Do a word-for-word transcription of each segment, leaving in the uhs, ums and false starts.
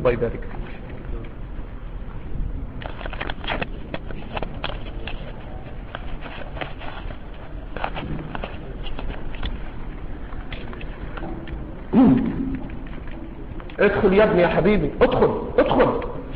الله يبارك فيك. ادخل يا ابني يا حبيبي، ادخل ادخل.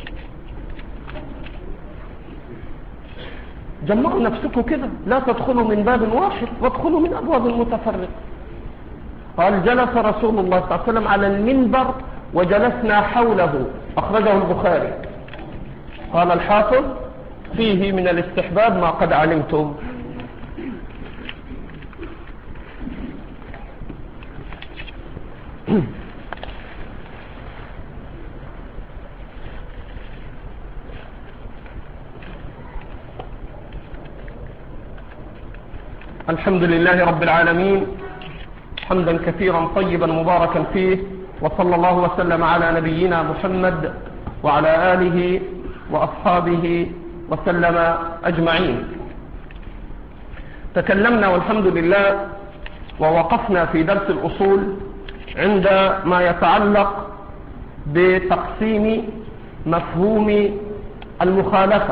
جمعوا نفسكم كده، لا تدخلوا من باب واحد وادخلوا من ابواب متفرقه. قال جلس رسول الله صلى الله عليه وسلم على المنبر وجلسنا حوله، اخرجه البخاري. قال الحافظ فيه من الاستحباب ما قد علمتم. الحمد لله رب العالمين، حمدا كثيرا طيبا مباركا فيه، وصلى الله وسلم على نبينا محمد وعلى آله وأصحابه وسلم أجمعين. تكلمنا والحمد لله ووقفنا في درس الأصول عند ما يتعلق بتقسيم مفهوم المخالفة،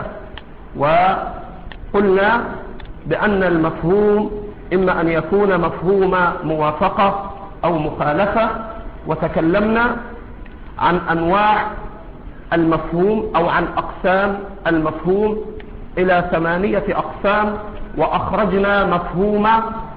وقلنا بأن المفهوم إما أن يكون مفهوم موافقة أو مخالفة، وتكلمنا عن أنواع المفهوم أو عن أقسام المفهوم إلى ثمانية أقسام، وأخرجنا مفهوم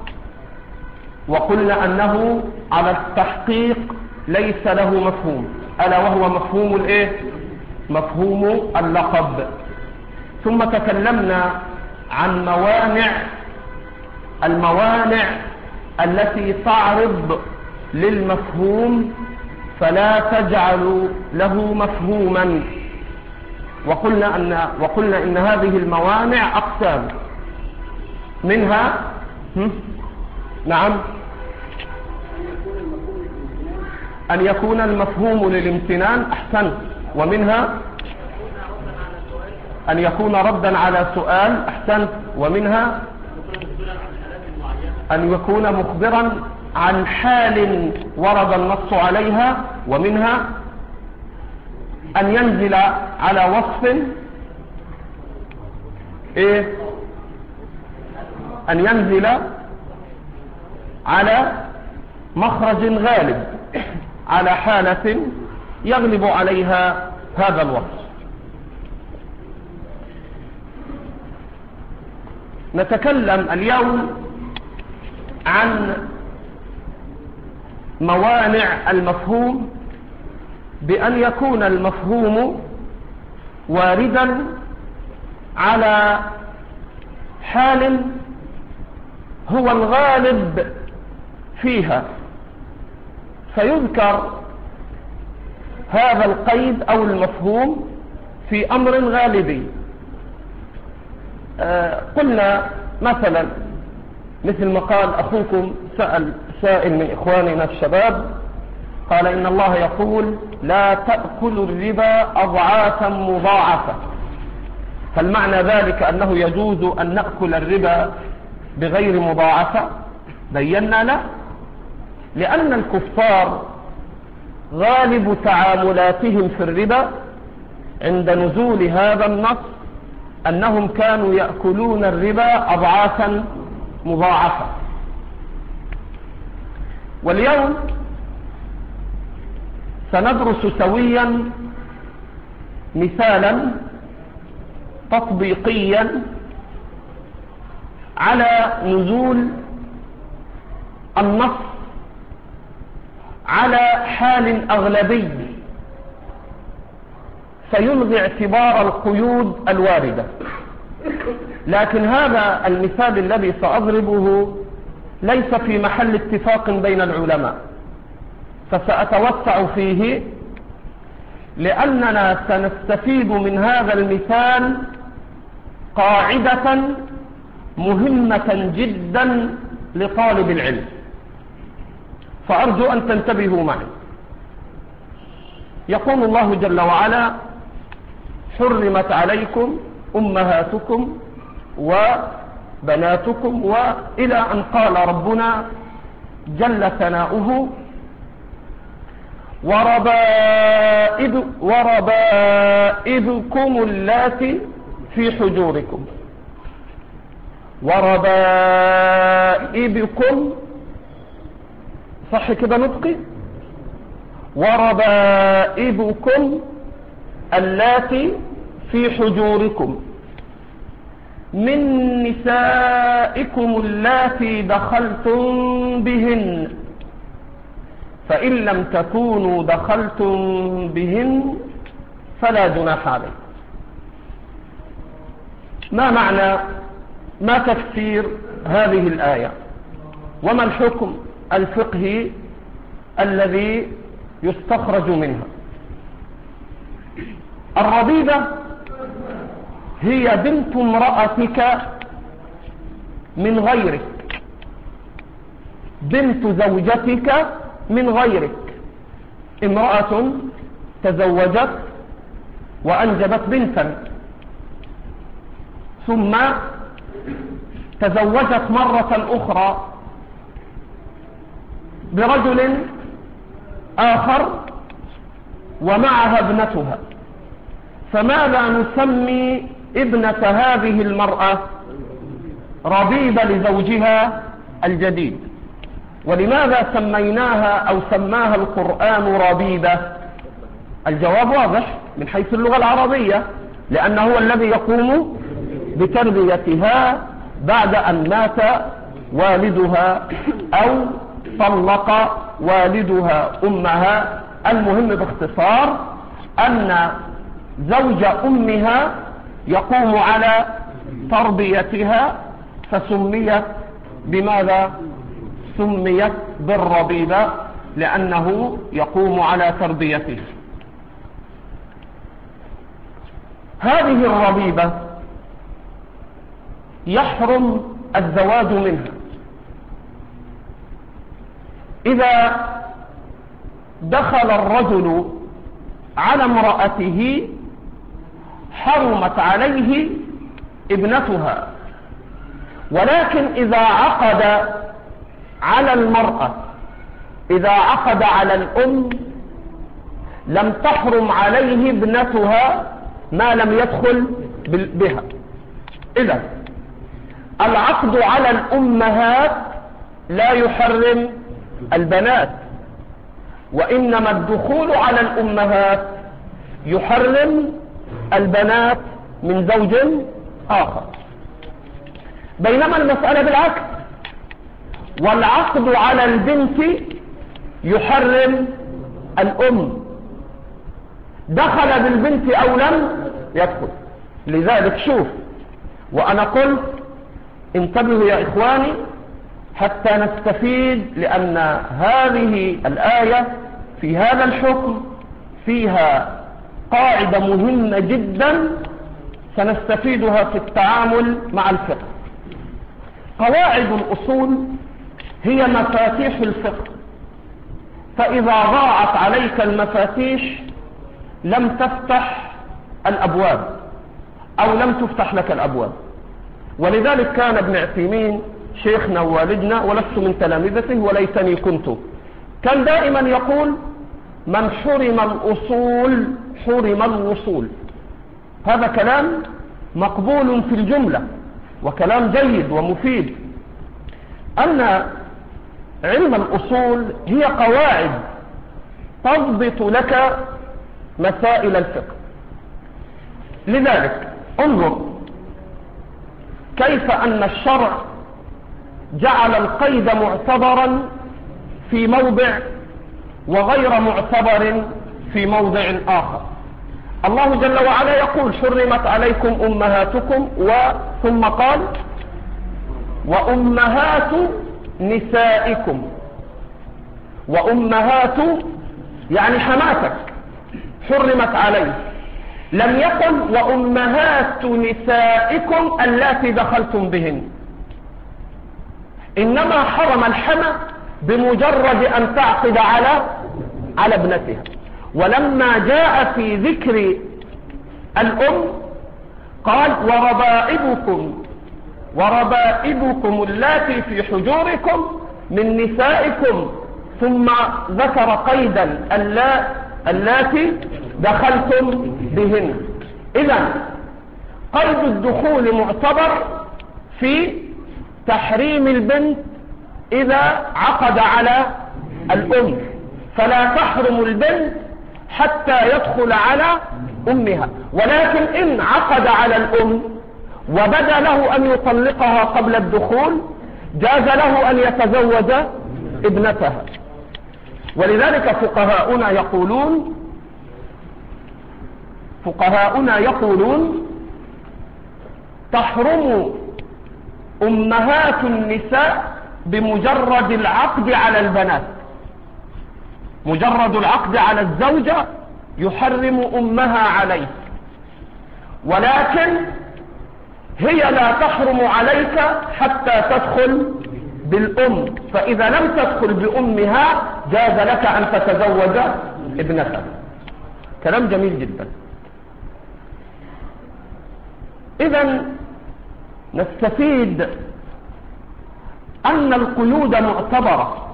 وقلنا أنه على التحقيق ليس له مفهوم، ألا وهو مفهوم الإيه؟ مفهوم اللقب. ثم تكلمنا عن موانع الموانع التي تعرض للمفهوم فلا تجعل له مفهوما، وقلنا أن وقلنا إن هذه الموانع أقسام، منها نعم أن يكون المفهوم للامتنان، أحسن، ومنها أن يكون ردا على سؤال، أحسن، ومنها أن يكون مخبرا عن حال ورد النص عليها، ومنها أن ينزل على وصف إيه؟ أن ينزل على مخرج غالب، على حالة يغلب عليها هذا الوصف. نتكلم اليوم عن موانع المفهوم، بأن يكون المفهوم واردا على حال هو الغالب فيها، فيذكر هذا القيد أو المفهوم في أمر غالبي. آه قلنا مثلا مثل ما قال أخوكم سأل سائل من إخواننا الشباب، قال إن الله يقول لا تأكلوا الربا أضعافا مضاعفة، فالمعنى ذلك أنه يجوز أن نأكل الربا بغير مضاعفة؟ بينا لا، لأن الكفار غالب تعاملاتهم في الربا عند نزول هذا النص أنهم كانوا يأكلون الربا أضعافا مضاعفة. واليوم سندرس سويا مثالا تطبيقيا على نزول النص على حال أغلبي فيلغي اعتبار القيود الواردة. لكن هذا المثال الذي سأضربه ليس في محل اتفاق بين العلماء، فسأتوسع فيه لأننا سنستفيد من هذا المثال قاعدة مهمة جدا لطالب العلم، فأرجو أن تنتبهوا معي. يقول الله جل وعلا حرمت عليكم أمهاتكم وبناتكم، وإلى أن قال ربنا جل ثناؤه وربائب وربائبكم اللاتي في حجوركم. وربائبكم صح كده نطقي؟ وربائبكم اللاتي في حجوركم من نسائكم اللاتي دخلتم بهن فإن لم تكونوا دخلتم بهن فلا جناح عليكم. ما معنى ما تفسير هذه الآية وما الحكم الفقهي الذي يستخرج منها؟ الربيبة هي بنت امرأتك من غيرك، بنت زوجتك من غيرك. امرأة تزوجت وأنجبت بنتا ثم تزوجت مرة أخرى برجل آخر ومعها ابنتها، فماذا نسمي ابنة هذه المرأة؟ ربيبة لزوجها الجديد. ولماذا سميناها أو سماها القرآن ربيبة؟ الجواب واضح من حيث اللغة العربية، لأنه هو الذي يقوم بتربيتها بعد أن مات والدها أو طلق والدها أمها. المهم باختصار أن زوج أمها يقوم على تربيتها، فسميت بماذا؟ سميت بالربيبة لأنه يقوم على تربيته. هذه الربيبة يحرم الزواج منها إذا دخل الرجل على امرأته حرمت عليه ابنتها، ولكن إذا عقد على المرأة، إذا عقد على الأم لم تحرم عليه ابنتها ما لم يدخل بها. إذا العقد على الأمهات لا يحرم البنات، وإنما الدخول على الأمهات يحرم البنات من زوج آخر. بينما المسألة بالعكس، والعقد على البنت يحرم الأم، دخل بالبنت أو لم يدخل. لذلك شوف، وأنا قلت انتبهوا يا إخواني حتى نستفيد، لأن هذه الآية في هذا الحكم فيها قاعدة مهمة جدا سنستفيدها في التعامل مع الفقه. قواعد الأصول هي مفاتيح الفقه، فإذا ضاعت عليك المفاتيح لم تفتح الأبواب أو لم تفتح لك الأبواب. ولذلك كان ابن عثيمين شيخنا ووالدنا، ولست من تلامذته وليتني كنت، كان دائما يقول: من حرم الأصول حرم الوصول. هذا كلام مقبول في الجملة وكلام جيد ومفيد. أن علم الأصول هي قواعد تضبط لك مسائل الفقه. لذلك انظر كيف أن الشرع جعل القيد معتبرا في موضع وغير معتبر في موضع آخر. الله جل وعلا يقول: حرمت عليكم أمهاتكم، وثم قال: وأمهات نسائكم. وأمهات يعني حماتك حرمت عليه، لم يقل وأمهات نسائكم اللاتي دخلتم بهن، إنما حرم الحمى بمجرد أن تعقد على على ابنتها. ولما جاء في ذكر الأم قال: وربائبكم وربائبكم اللاتي في حجوركم من نسائكم ثم ذكر قيدا اللاتي دخلتم بهن. إذن قيد الدخول معتبر في تحريم البنت إذا عقد على الأم، فلا تحرم البنت حتى يدخل على أمها، ولكن إن عقد على الأم وبدا له أن يطلقها قبل الدخول جاز له أن يتزوج ابنتها. ولذلك فقهاؤنا يقولون فقهاؤنا يقولون تحرم أمهات النساء بمجرد العقد على البنات. مجرد العقد على الزوجة يحرم أمها عليه، ولكن هي لا تحرم عليك حتى تدخل بالأم، فإذا لم تدخل بأمها جاز لك أن تتزوج ابنتها. كلام جميل جدا. إذن نستفيد أن القيود معتبرة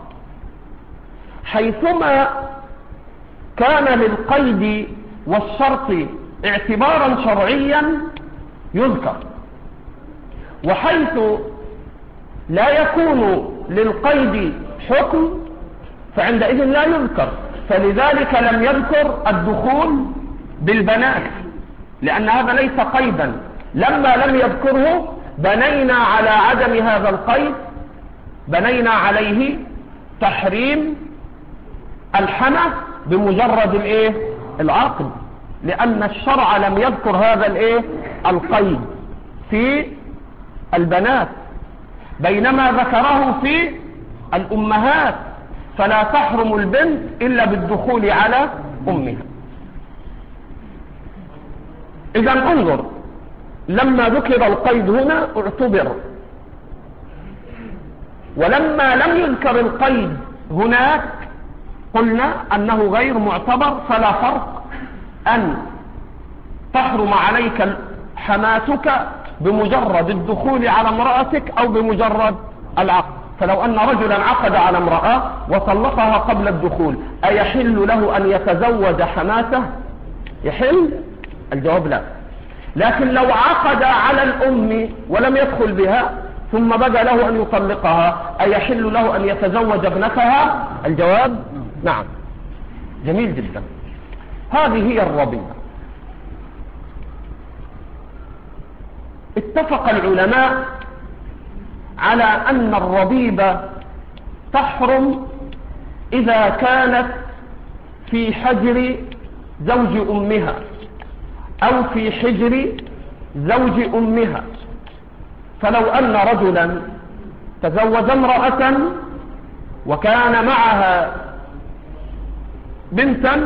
حيثما كان للقيد والشرط اعتبارا شرعيا يذكر، وحيث لا يكون للقيد حكم فعندئذ لا يذكر. فلذلك لم يذكر الدخول بالبنات، لأن هذا ليس قيدا. لما لم يذكره بنينا على عدم هذا القيد، بنينا عليه تحريم الحنى بمجرد الايه العقد، لأن الشرع لم يذكر هذا الايه القيد في البنات، بينما ذكره في الأمهات، فلا تحرم البنت إلا بالدخول على أمها. إذن انظر، لما ذكر القيد هنا اعتبر، ولما لم يذكر القيد هناك قلنا أنه غير معتبر. فلا فرق أن تحرم عليك حماتك بمجرد الدخول على امرأتك أو بمجرد العقد. فلو أن رجلا عقد على امرأة وطلقها قبل الدخول أيحل له أن يتزوج حماته؟ يحل؟ الجواب لا. لكن لو عقد على الأم ولم يدخل بها ثم بدا له أن يطلقها أيحل له أن يتزوج ابنتها؟ الجواب نعم. جميل جدا. هذه هي الربيبة. اتفق العلماء على أن الربيبة تحرم إذا كانت في حجر زوج أمها أو في حجر زوج أمها. فلو أن رجلا تزوج امرأة وكان معها بنتا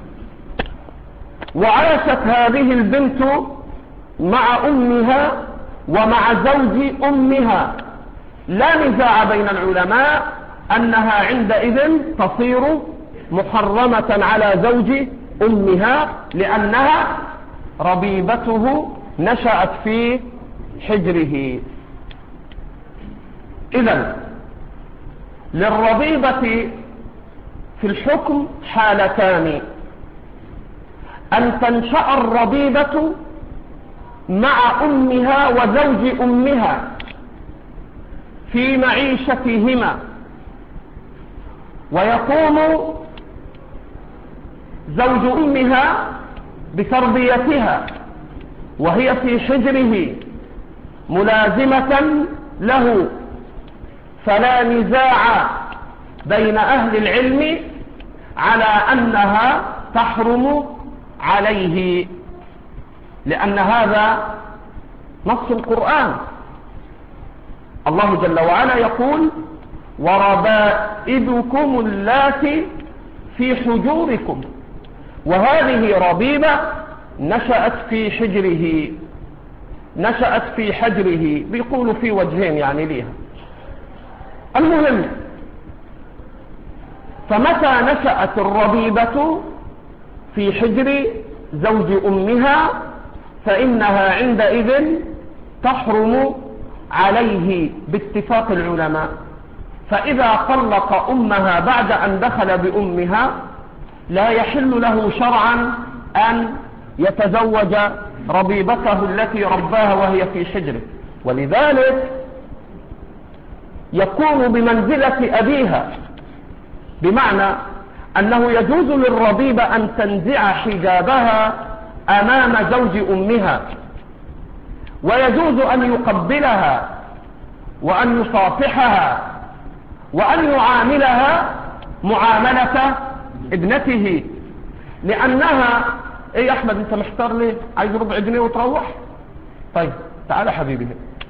وعاشت هذه البنت مع أمها ومع زوج أمها، لا نزاع بين العلماء أنها عندئذ تصير محرمة على زوج أمها، لأنها ربيبته نشأت في حجره. إذن للربيبة في الحكم حالتان: أن تنشأ الربيبة مع أمها وزوج أمها في معيشتهما، ويقوم زوج أمها بتربيتها وهي في حجره ملازمة له، فلا نزاع بين أهل العلم على أنها تحرم عليه، لأن هذا نص القرآن. الله جل وعلا يقول: وربائبكم اللاتي في حجوركم، وهذه ربيبة نشأت في حجره، نشأت في حجره، بيقولوا في وجهين يعني ليها. المهم، فمتى نشأت الربيبة في حجر زوج أمها فإنها عندئذ تحرم عليه باتفاق العلماء. فإذا طلق أمها بعد أن دخل بأمها لا يحل له شرعا أن يتزوج ربيبته التي رباها وهي في حجره، ولذلك يكون بمنزلة أبيها، بمعنى أنه يجوز للربيبة أن تنزع حجابها أمام زوج أمها، ويجوز أن يقبلها وأن يصافحها وأن يعاملها معاملة ابنته، لأنها ايه يا احمد انت محتار ليه؟ عايز ربع جنيه وتروح؟ طيب تعال حبيبي.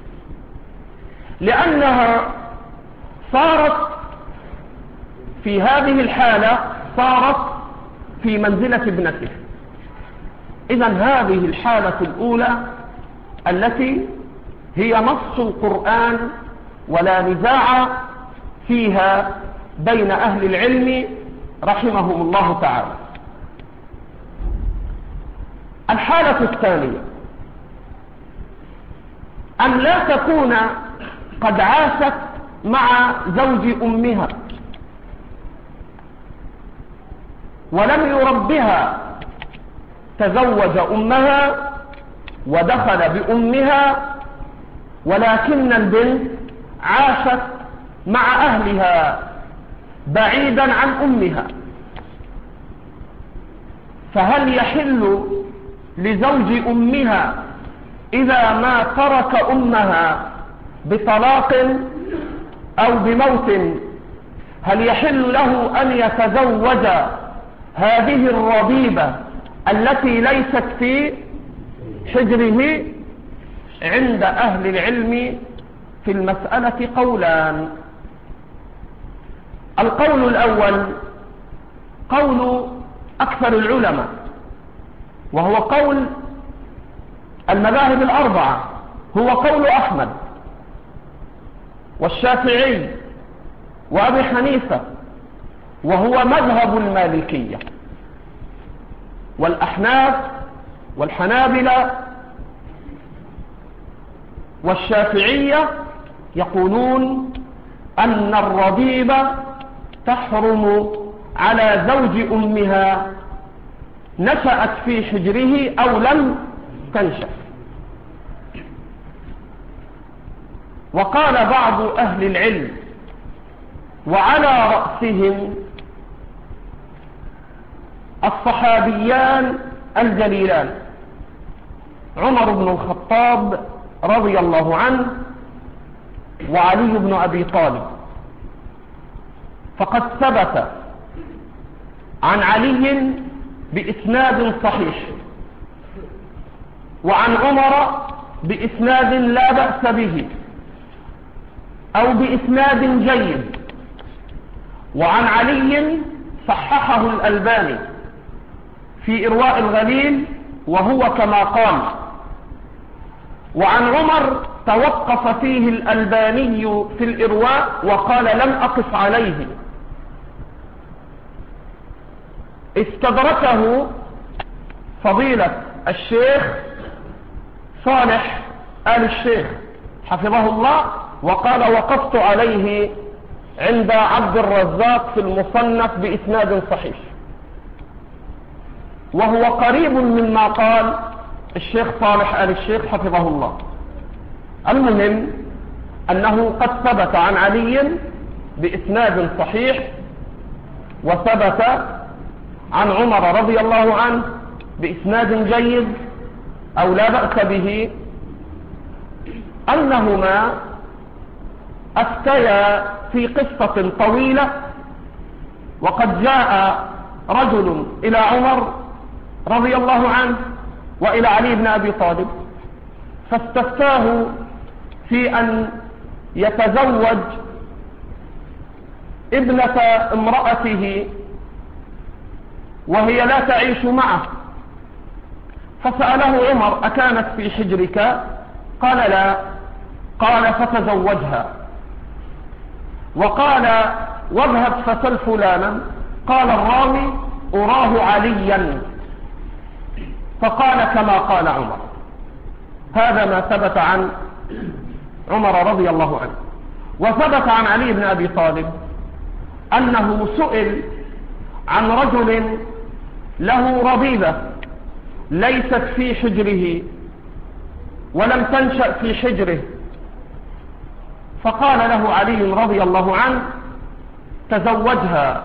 لأنها صارت في هذه الحالة صارت في منزلة ابنته. إذن هذه الحالة الأولى التي هي نص القرآن ولا نزاع فيها بين أهل العلم رحمهم الله تعالى. الحالة الثانية أن لا تكون قد عاشت مع زوج أمها ولم يربها، تزوج أمها ودخل بأمها، ولكن البنت عاشت مع أهلها بعيدا عن أمها، فهل يحل لزوج أمها إذا ما ترك أمها بطلاق أو بموت، هل يحل له أن يتزوج هذه الربيبة التي ليست في حجره؟ عند أهل العلم في المسألة قولان. القول الأول قول أكثر العلماء، وهو قول المذاهب الأربعة، هو قول أحمد والشافعي وأبي حنيفة، وهو مذهب المالكية والأحناف والحنابلة والشافعية، يقولون أن الربيبة تحرم على زوج أمها نشأت في حجره أو لم تنشأ. وقال بعض أهل العلم وعلى رأسهم الصحابيان الجليلان عمر بن الخطاب رضي الله عنه وعلي بن أبي طالب، فقد ثبت عن علي بإسناد صحيح وعن عمر بإسناد لا بأس به أو بإسناد جيد، وعن علي صححه الألباني في إرواء الغليل وهو كما قال، وعن عمر توقف فيه الألباني في الإرواء وقال لم أقف عليه، استدركه فضيلة الشيخ صالح آل الشيخ حفظه الله وقال وقفت عليه عند عبد الرزاق في المصنف بإسناد صحيح، وهو قريب مما قال الشيخ صالح آل الشيخ حفظه الله. المهم أنه قد ثبت عن علي بإسناد صحيح، وثبت عن عمر رضي الله عنه بإسناد جيد أو لا بأس به أنهما أفتيا في قصة طويلة، وقد جاء رجل إلى عمر رضي الله عنه وإلى علي بن أبي طالب فاستفتاه في أن يتزوج ابنة امرأته وهي لا تعيش معه، فسأله عمر أكانت في حجرك؟ قال لا. قال فتزوجها. وقال واذهب فسل فلانا، قال الراوي أراه عليا، فقال كما قال عمر. هذا ما ثبت عن عمر رضي الله عنه. وثبت عن علي بن أبي طالب أنه سئل عن رجل له ربيبة ليست في حجره ولم تنشأ في حجره، فقال له علي رضي الله عنه تزوجها.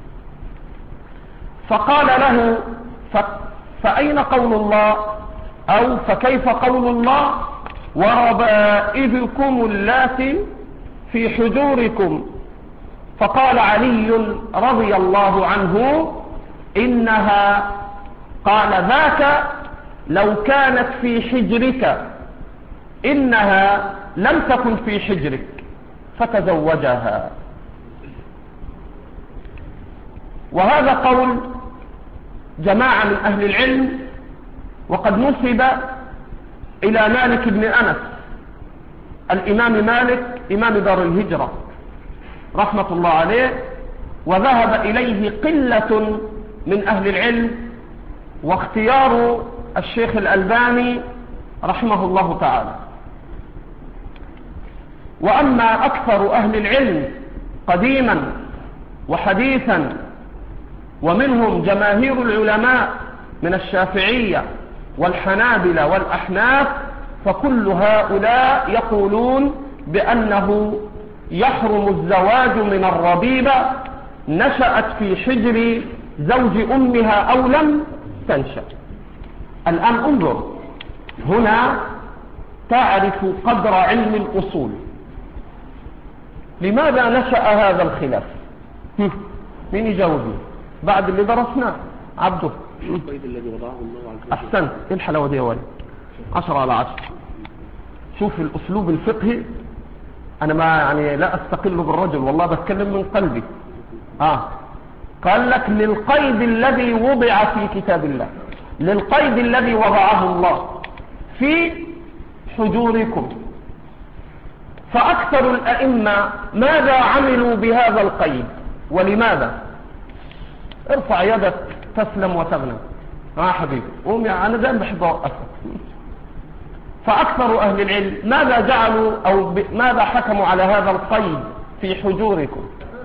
فقال له فأين قول الله أو فكيف قول الله وربائبكم اللاتي في حجوركم؟ فقال علي رضي الله عنه إنها قال ذاك لو كانت في حجرك، إنها لم تكن في حجرك فتزوجها. وهذا قول جماعة من أهل العلم، وقد نسب إلى مالك بن أنس الإمام مالك إمام دار الهجرة رحمة الله عليه، وذهب إليه قلة من أهل العلم، واختيار الشيخ الألباني رحمه الله تعالى. وأما أكثر أهل العلم قديما وحديثا، ومنهم جماهير العلماء من الشافعية والحنابلة والأحناف، فكل هؤلاء يقولون بأنه يحرم الزواج من الربيبة نشأت في حجر زوج أمها أو لم تنشأ. الآن انظر هنا تعرف قدر علم الأصول. لماذا نشأ هذا الخلاف؟ مين يجاوبني بعد اللي درسناه؟ عبده. أحسنت. إيه الحلاوة دي يا ولد؟ عشرة على عشرة. شوف الأسلوب الفقهي، أنا ما يعني لا أستقل بالرجل، والله بتكلم من قلبي. آه قال لك للقيد الذي وضع في كتاب الله، للقيد الذي وضعه الله في حجوركم. فأكثر الأئمة ماذا عملوا بهذا القيد ولماذا؟ ارفع يدك تسلم وتغنى. اه حبيبي قوم، انا دائما بحب اوقفك. فاكثر اهل العلم ماذا جعلوا او ب... ماذا حكموا على هذا القيد في حجوركم؟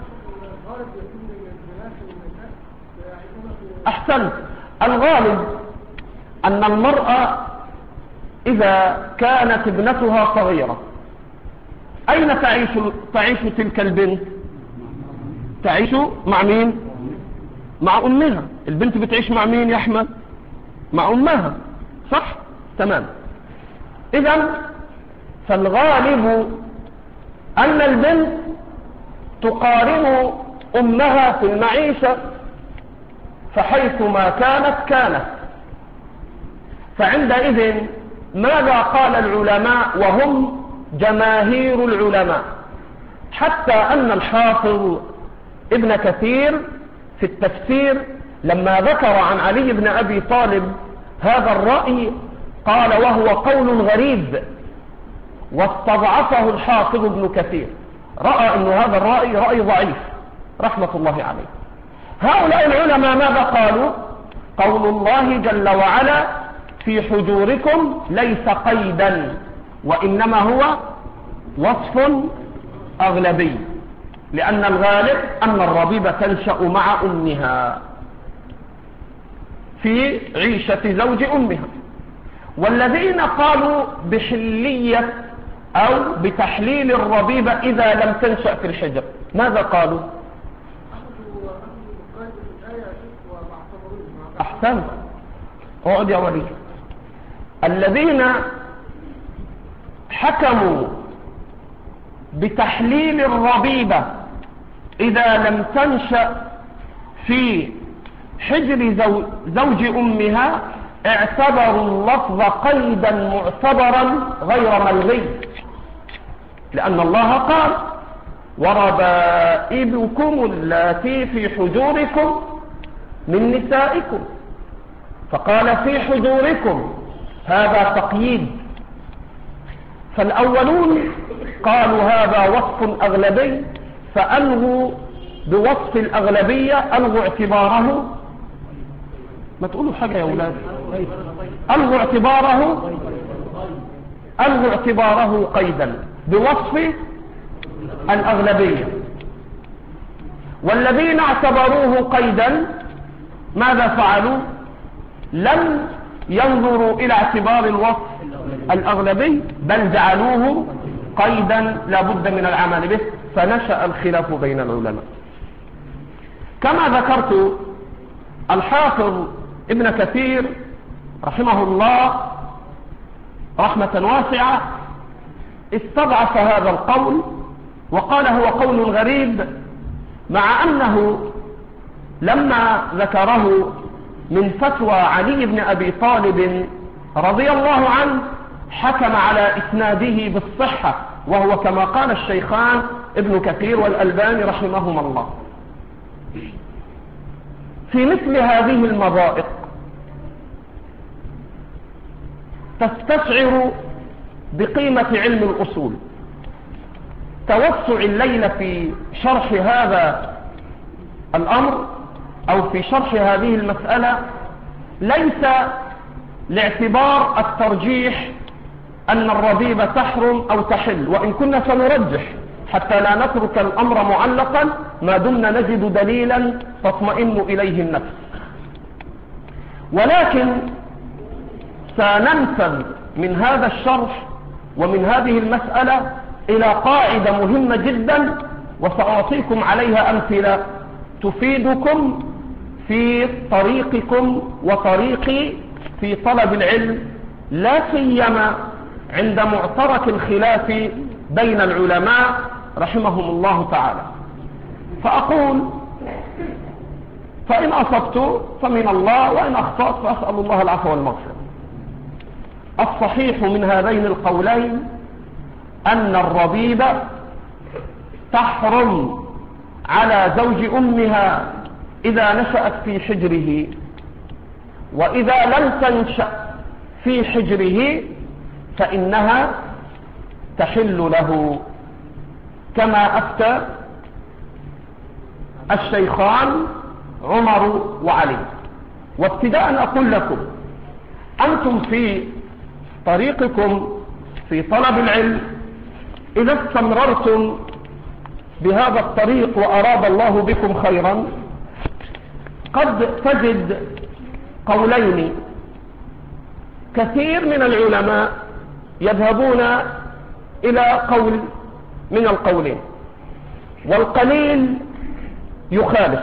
احسنت. الغالب ان المرأة اذا كانت ابنتها صغيرة اين تعيش تعيش تلك البنت؟ تعيش مع مين؟ مع امها. البنت بتعيش مع مين يا احمد؟ مع امها، صح؟ تمام. اذا فالغالب ان البنت تقارن امها في المعيشة، فحيثما كانت كانت. فعندئذ ماذا قال العلماء وهم جماهير العلماء؟ حتى ان الحافظ ابن كثير في التفسير لما ذكر عن علي بن أبي طالب هذا الرأي قال وهو قول غريب، واستضعفه الحافظ ابن كثير، رأى أن هذا الرأي رأي ضعيف رحمة الله عليه. هؤلاء العلماء ماذا قالوا؟ قول الله جل وعلا في حجوركم ليس قيدا، وإنما هو وصف أغلبي، لأن الغالب أن الربيبة تنشأ مع أمها في عيشة زوج أمها. والذين قالوا بحلية أو بتحليل الربيبة إذا لم تنشأ في الحجر ماذا قالوا؟ أحسن. اقعد يا ولي. الذين حكموا بتحليل الربيبة إذا لم تنشأ في حجر زوج أمها اعتبروا اللفظ قيدا معتبرا غير ملغي، لأن الله قال وربائبكم اللاتي في حجوركم من نسائكم، فقال في حجوركم، هذا تقييد. فالأولون قالوا هذا وصف أغلبي، فألغوا بوصف الأغلبية، ألغوا اعتباره. ما تقولوا حاجة يا أولاد. ألغوا اعتباره ألغوا اعتباره قيدا بوصف الأغلبية. والذين اعتبروه قيدا ماذا فعلوا؟ لم ينظروا إلى اعتبار الوصف الأغلبي، بل جعلوه قيدا لا بد من العمل به، فنشأ الخلاف بين العلماء. كما ذكرت، الحافظ ابن كثير رحمه الله رحمة واسعة استضعف هذا القول وقال هو قول غريب، مع أنه لما ذكره من فتوى علي بن أبي طالب رضي الله عنه حكم على إسناده بالصحة، وهو كما قال الشيخان ابن كثير والألباني رحمهما الله. في مثل هذه المضائق تستشعر بقيمة علم الأصول. توسع الليلة في شرح هذا الأمر أو في شرح هذه المسألة ليس لاعتبار الترجيح أن الربيبة تحرم أو تحل، وإن كنا سنرجح حتى لا نترك الأمر معلقا ما دمنا نجد دليلا تطمئن إليه النفس، ولكن سننسب من هذا الشرح ومن هذه المسألة إلى قاعدة مهمة جدا، وسأعطيكم عليها أمثلة تفيدكم في طريقكم وطريقي في طلب العلم، لا سيما عند معترك الخلاف بين العلماء رحمهم الله تعالى. فأقول: فإن أصبت فمن الله، وإن أخطأت فأسأل الله العفو والمغفرة. الصحيح من هذين القولين أن الربيبة تحرم على زوج أمها إذا نشأت في حجره، وإذا لم تنشأ في حجره فإنها تحل له، كما أفتى الشيخان عمر وعلي. وابتداء أقول لكم: أنتم في طريقكم في طلب العلم إذا استمررتم بهذا الطريق وأراد الله بكم خيرا، قد تجد قولين. كثير من العلماء يذهبون إلى قول من القولين، والقليل يخالف.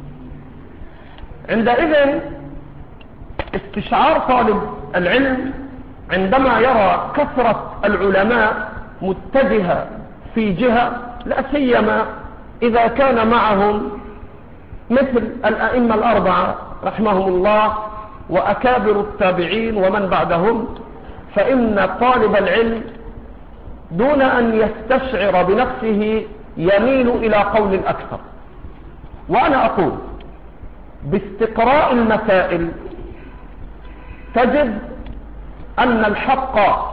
عندئذ استشعار طالب العلم عندما يرى كثرة العلماء متجهة في جهة، لا سيما إذا كان معهم مثل الأئمة الأربعة رحمهم الله وأكابر التابعين ومن بعدهم، فإن طالب العلم دون أن يستشعر بنفسه يميل إلى قول الأكثر. وأنا أقول باستقراء المسائل تجد أن الحق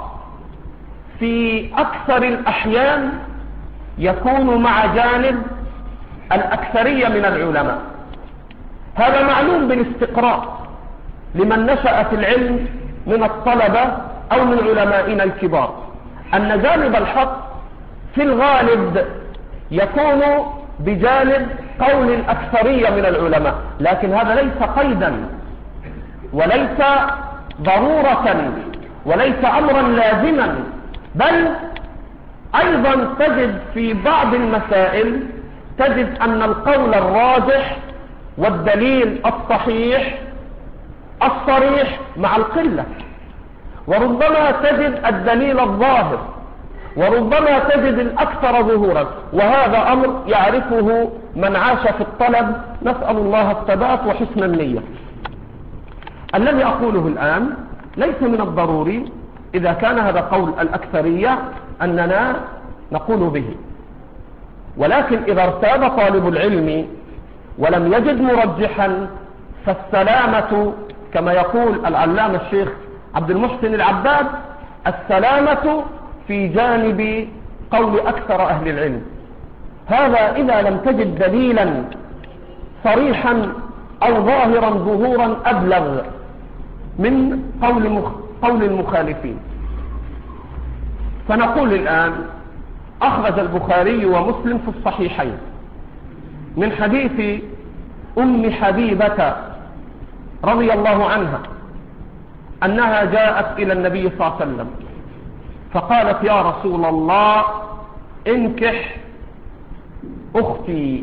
في أكثر الأحيان يكون مع جانب الأكثرية من العلماء. هذا معلوم بالاستقراء لمن نشأ في العلم من الطلبة أو من علمائنا الكبار، أن جانب الحق في الغالب يكون بجانب قول الأكثرية من العلماء، لكن هذا ليس قيدا وليس ضرورة وليس أمرا لازما، بل أيضا تجد في بعض المسائل تجد أن القول الراجح والدليل الصحيح الصريح مع القلة، وربما تجد الدليل الظاهر، وربما تجد الأكثر ظهورا، وهذا أمر يعرفه من عاش في الطلب، نسأل الله الثبات وحسن النية. الذي أقوله الآن ليس من الضروري إذا كان هذا قول الأكثرية أننا نقول به، ولكن إذا ارتاب طالب العلم ولم يجد مرجحا فالسلامة كما يقول العلامة الشيخ عبد المحسن العباد: السلامة في جانب قول أكثر أهل العلم. هذا إذا لم تجد دليلا صريحا أو ظاهرا ظهورا أبلغ من قول قول المخالفين. فنقول الآن: أخرج البخاري ومسلم في الصحيحين من حديث أم حبيبة رضي الله عنها أنها جاءت إلى النبي صلى الله عليه وسلم فقالت يا رسول الله انكح أختي.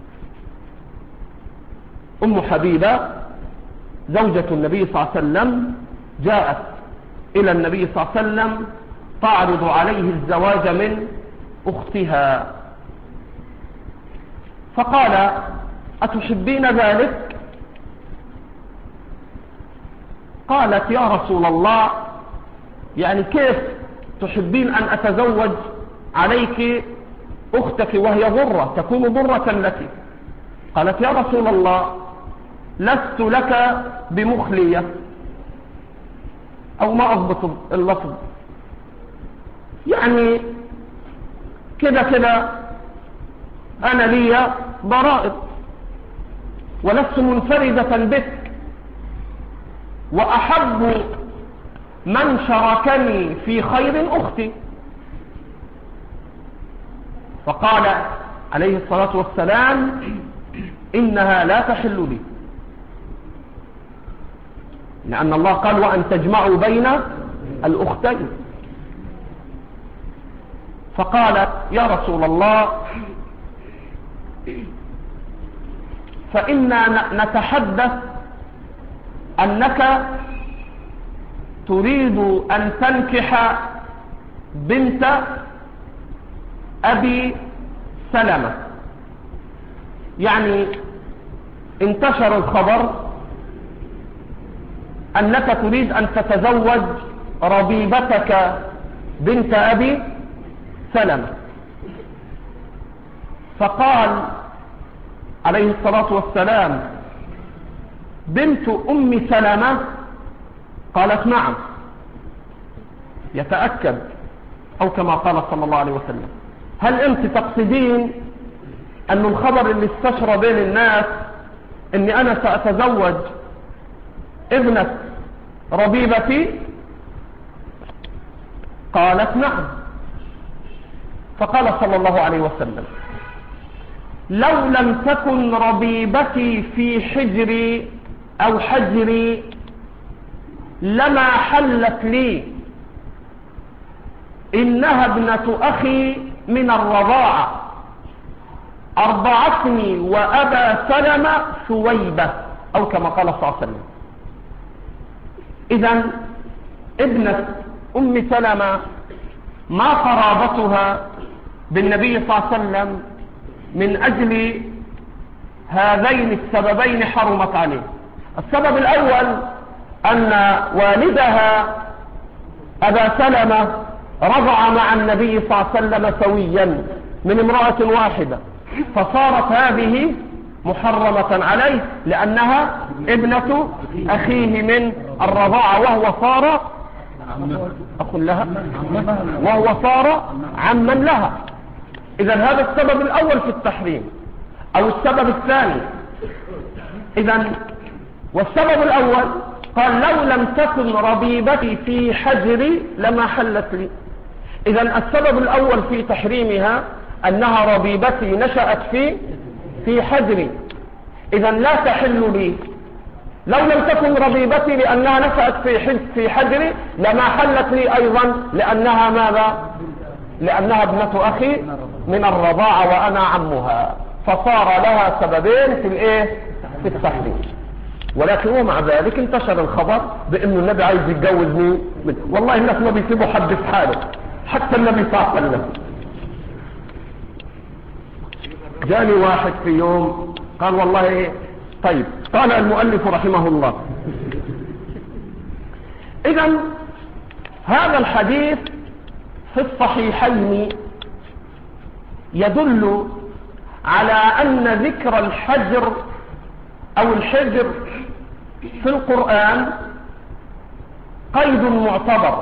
أم حبيبة زوجة النبي صلى الله عليه وسلم جاءت إلى النبي صلى الله عليه وسلم تعرض عليه الزواج من أختها، فقال أتحبين ذلك؟ قالت يا رسول الله يعني كيف تحبين أن أتزوج عليك أختك وهي ضرة تكون ضرة لك؟ قالت يا رسول الله لست لك بمخلية، أو ما أضبط اللفظ، يعني كده كده أنا لي ضرائب ولست منفردة بك، وأحب من شاركني في خير أختي. فقال عليه الصلاة والسلام إنها لا تحل لي، لأن الله قال وأن تجمعوا بين الأختين. فقال يا رسول الله فإنا نتحدث أنك تريد أن تنكح بنت أبي سلمة، يعني انتشر الخبر أنك تريد أن تتزوج ربيبتك بنت أبي سلمة. فقال عليه الصلاة والسلام بنت أم سلمة؟ قالت نعم، يتأكد، أو كما قال صلى الله عليه وسلم. هل أنت تقصدين أن الخبر اللي استشرى بين الناس أني أنا سأتزوج ابنة ربيبتي؟ قالت نعم. فقال صلى الله عليه وسلم لو لم تكن ربيبتي في حجري أو حجري لما حلت لي، إنها ابنة أخي من الرضاعة أرضعتني وأبا سلمة ثويبة، أو كما قال صلى الله عليه وسلم. إذن ابنة أم سلمة ما قرابتها بالنبي صلى الله عليه وسلم من أجل هذين السببين حرمت عليه. السبب الأول أن والدها أبا سلمة رضع مع النبي صلى الله عليه وسلم سويا من امرأة واحدة، فصارت هذه محرمة عليه لأنها ابنة أخيه من الرضاعة، وهو صار أخ لها، وهو صار عما لها. إذا هذا السبب الأول في التحريم. أو السبب الثاني، إذا والسبب الأول قال لو لم تكن ربيبتي في حجري لما حلت لي. إذا السبب الأول في تحريمها أنها ربيبتي نشأت في في حجري، إذا لا تحل لي. لو لم تكن ربيبتي لأنها نشأت في في حجري لما حلت لي أيضا، لأنها ماذا؟ لأنها ابنة أخي من الرضاعة وأنا عمها، فصار لها سببين في الايه في التحريم. ولكن ومع ذلك انتشر الخبر بأنه النبي عايز يتجوز مين. والله الناس ما بيسيبوا حد في حاله، حتى النبي صلى الله عليه وسلم. جاني واحد في يوم قال والله إيه؟ طيب، قال المؤلف رحمه الله إذن هذا الحديث في الصحيحين يدل على أن ذكر الحجر أو الحجر في القرآن قيد معتبر،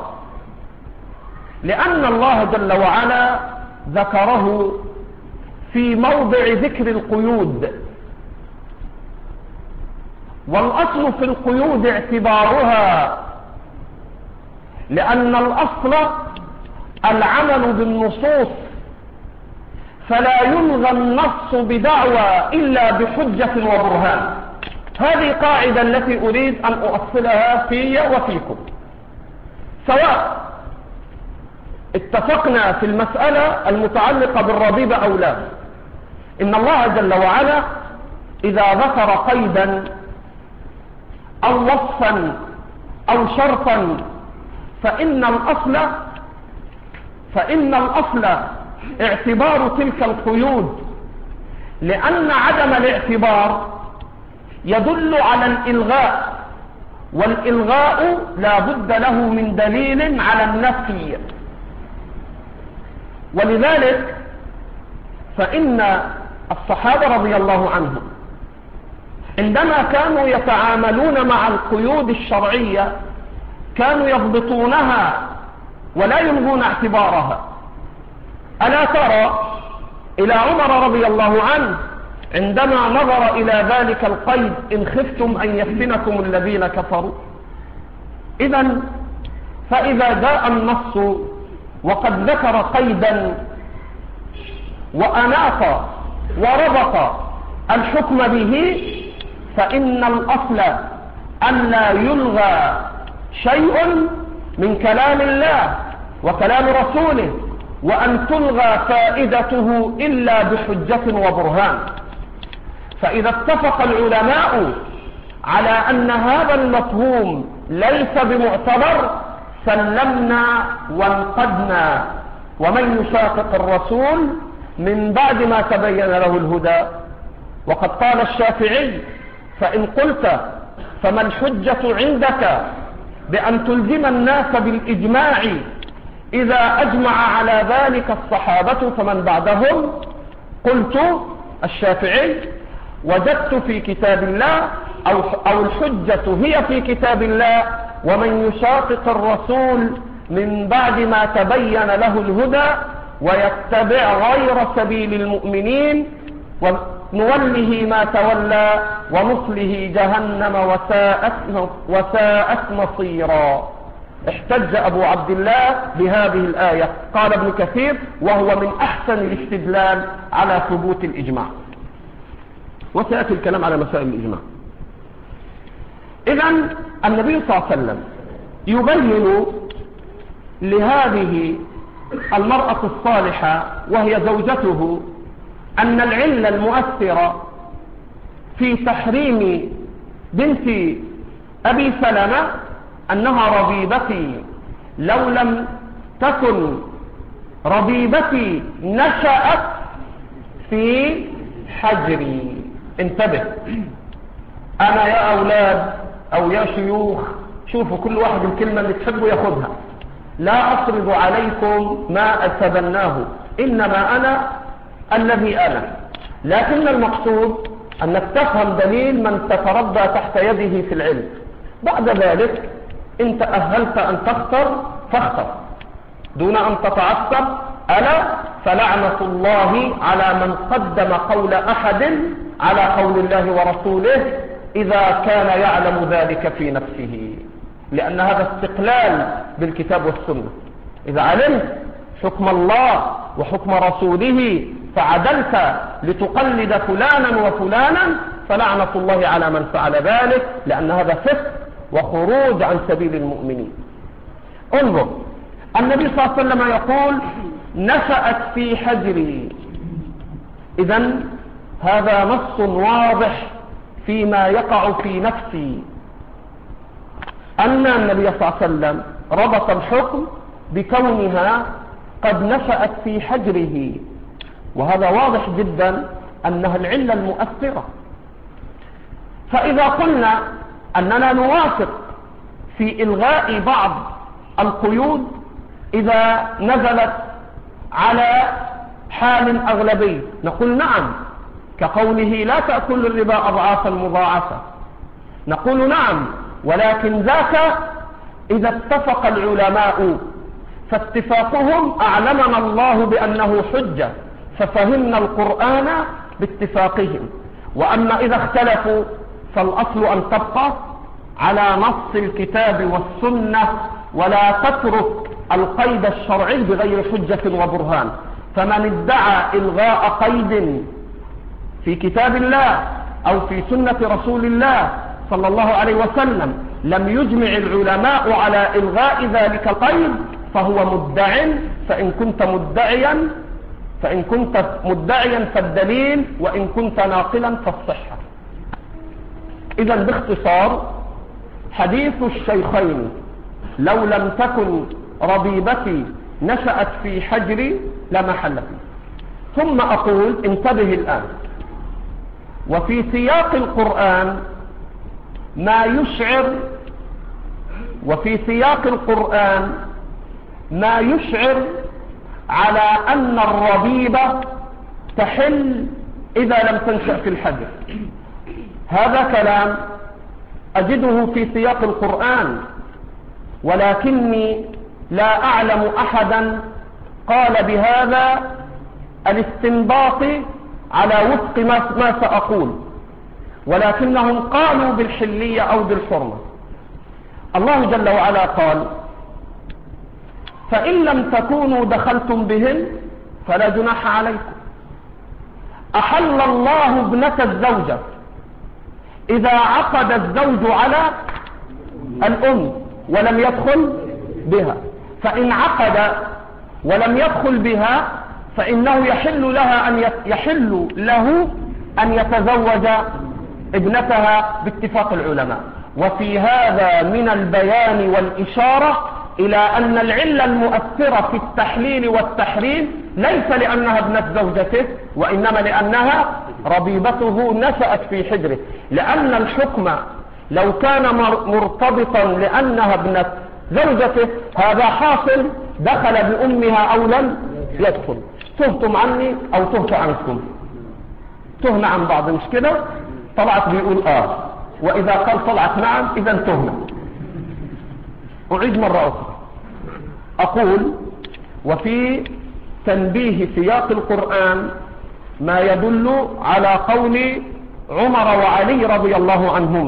لأن الله جل وعلا ذكره في موضع ذكر القيود، والأصل في القيود اعتبارها، لأن الأصل العمل بالنصوص فلا يلغى النص بدعوى إلا بحجة وبرهان. هذه قاعدة التي أريد أن أؤصلها في وفيكم، سواء اتفقنا في المسألة المتعلقة بالربيبة أو لا. إن الله جل وعلا إذا ذكر قيدا أو وصفا أو شرطا فإن الأصل فإن الأصل اعتبار تلك القيود، لأن عدم الاعتبار يدل على الإلغاء، والإلغاء لا بد له من دليل على النفي. ولذلك فإن الصحابة رضي الله عنهم عندما كانوا يتعاملون مع القيود الشرعية كانوا يضبطونها ولا يلغون اعتبارها. ألا ترى إلى عمر رضي الله عنه عندما نظر إلى ذلك القيد إن خفتم أن يفتنكم الذين كفروا؟ إذن فإذا جاء النص وقد ذكر قيدا وأناط وربط الحكم به فإن الأصل أن لا يلغى شيء من كلام الله وكلام رسوله، وأن تلغى فائدته إلا بحجة وبرهان. فإذا اتفق العلماء على أن هذا المفهوم ليس بمعتبر سلمنا وانقدنا. ومن يشاقق الرسول من بعد ما تبين له الهدى، وقد قال الشافعي: فإن قلت فما الحجة عندك بأن تلزم الناس بالإجماع إذا أجمع على ذلك الصحابة فمن بعدهم؟ قلت الشافعي: وجدت في كتاب الله أو, أو الحجة هي في كتاب الله، ومن يشاقق الرسول من بعد ما تبين له الهدى ويتبع غير سبيل المؤمنين ونوله ما تولى ونصله جهنم وساءت, وساءت مصيرا. احتج أبو عبد الله بهذه الآية. قال ابن كثير: وهو من أحسن الاستدلال على ثبوت الإجماع. وسيأتي الكلام على مسائل الإجماع. إذن النبي صلى الله عليه وسلم يبين لهذه المرأة الصالحة وهي زوجته أن العلة المؤثرة في تحريم بنت أبي سلمة أنها ربيبتي، لو لم تكن ربيبتي نشأت في حجري. انتبه، أنا يا أولاد أو يا شيوخ شوفوا كل واحد الكلمة اللي تحبوا ياخدها، لا أفرض عليكم ما أتبناه، إنما أنا الذي أنا. لكن المقصود أنك تفهم دليل من تتربى تحت يده في العلم. بعد ذلك إن تأهلت أن تختر فاختر دون أن تتعصب. ألا فلعنة الله على من قدم قول أحد على قول الله ورسوله إذا كان يعلم ذلك في نفسه، لأن هذا استقلال بالكتاب والسنة. إذا علمت حكم الله وحكم رسوله فعدلت لتقلد فلانا وفلانا فلعنة الله على من فعل ذلك، لأن هذا فسق وخروج عن سبيل المؤمنين. انظر، النبي صلى الله عليه وسلم يقول: نشأت في حجري. إذن هذا نص واضح فيما يقع في نفسي، أن النبي صلى الله عليه وسلم ربط الحكم بكونها قد نشأت في حجره، وهذا واضح جدا أنها العلة المؤثرة. فإذا قلنا أننا نوافق في إلغاء بعض القيود إذا نزلت على حال أغلبي، نقول نعم، كقوله: لا تأكل الربا أضعافا مضاعفة. نقول نعم، ولكن ذاك إذا اتفق العلماء، فاتفاقهم أعلمنا الله بأنه حجة، ففهمنا القرآن باتفاقهم. وأما إذا اختلفوا فالأصل أن تبقى على نص الكتاب والسنة، ولا تترك القيد الشرعي بغير حجة وبرهان. فمن ادعى إلغاء قيد في كتاب الله أو في سنة رسول الله صلى الله عليه وسلم لم يجمع العلماء على إلغاء ذلك القيد فهو مدع. فإن كنت مدعيا فإن كنت مدعيا فالدليل، وإن كنت ناقلا فالصحة. إذا باختصار حديث الشيخين لو لم تكن ربيبتي نشأت في حجري لمحل فيه. ثم أقول انتبه الآن، وفي سياق القرآن ما يشعر وفي سياق القرآن ما يشعر على أن الربيبة تحل إذا لم تنشأ في الحجر. هذا كلام أجده في سياق القرآن، ولكني لا أعلم أحدا قال بهذا الاستنباط على وفق ما سأقول، ولكنهم قالوا بالحلية أو بالحرمة. الله جل وعلا قال: فإن لم تكونوا دخلتم بهن فلا جناح عليكم. أحل الله ابنة الزوجة إذا عقد الزوج على الأم ولم يدخل بها، فإن عقد ولم يدخل بها فإنه يحل لها أن يحل له أن يتزوج ابنتها باتفاق العلماء. وفي هذا من البيان والإشارة إلى أن العلة المؤثرة في التحليل والتحريم ليس لأنها ابنة زوجته، وإنما لأنها ربيبته نشأت في حجره. لأن الحكم لو كان مرتبطا لأنها ابنة زوجته هذا حاصل، دخل بأمها أو لم يدخل. تهتم عني أو تهت عنكم، تهنا عن بعض، مش كده؟ طلعت بيقول آه، وإذا قال طلعت نعم إذا تهنا. أعيد مرة أخرى أقول: وفي تنبيه سياق القرآن ما يدل على قول عمر وعلي رضي الله عنهما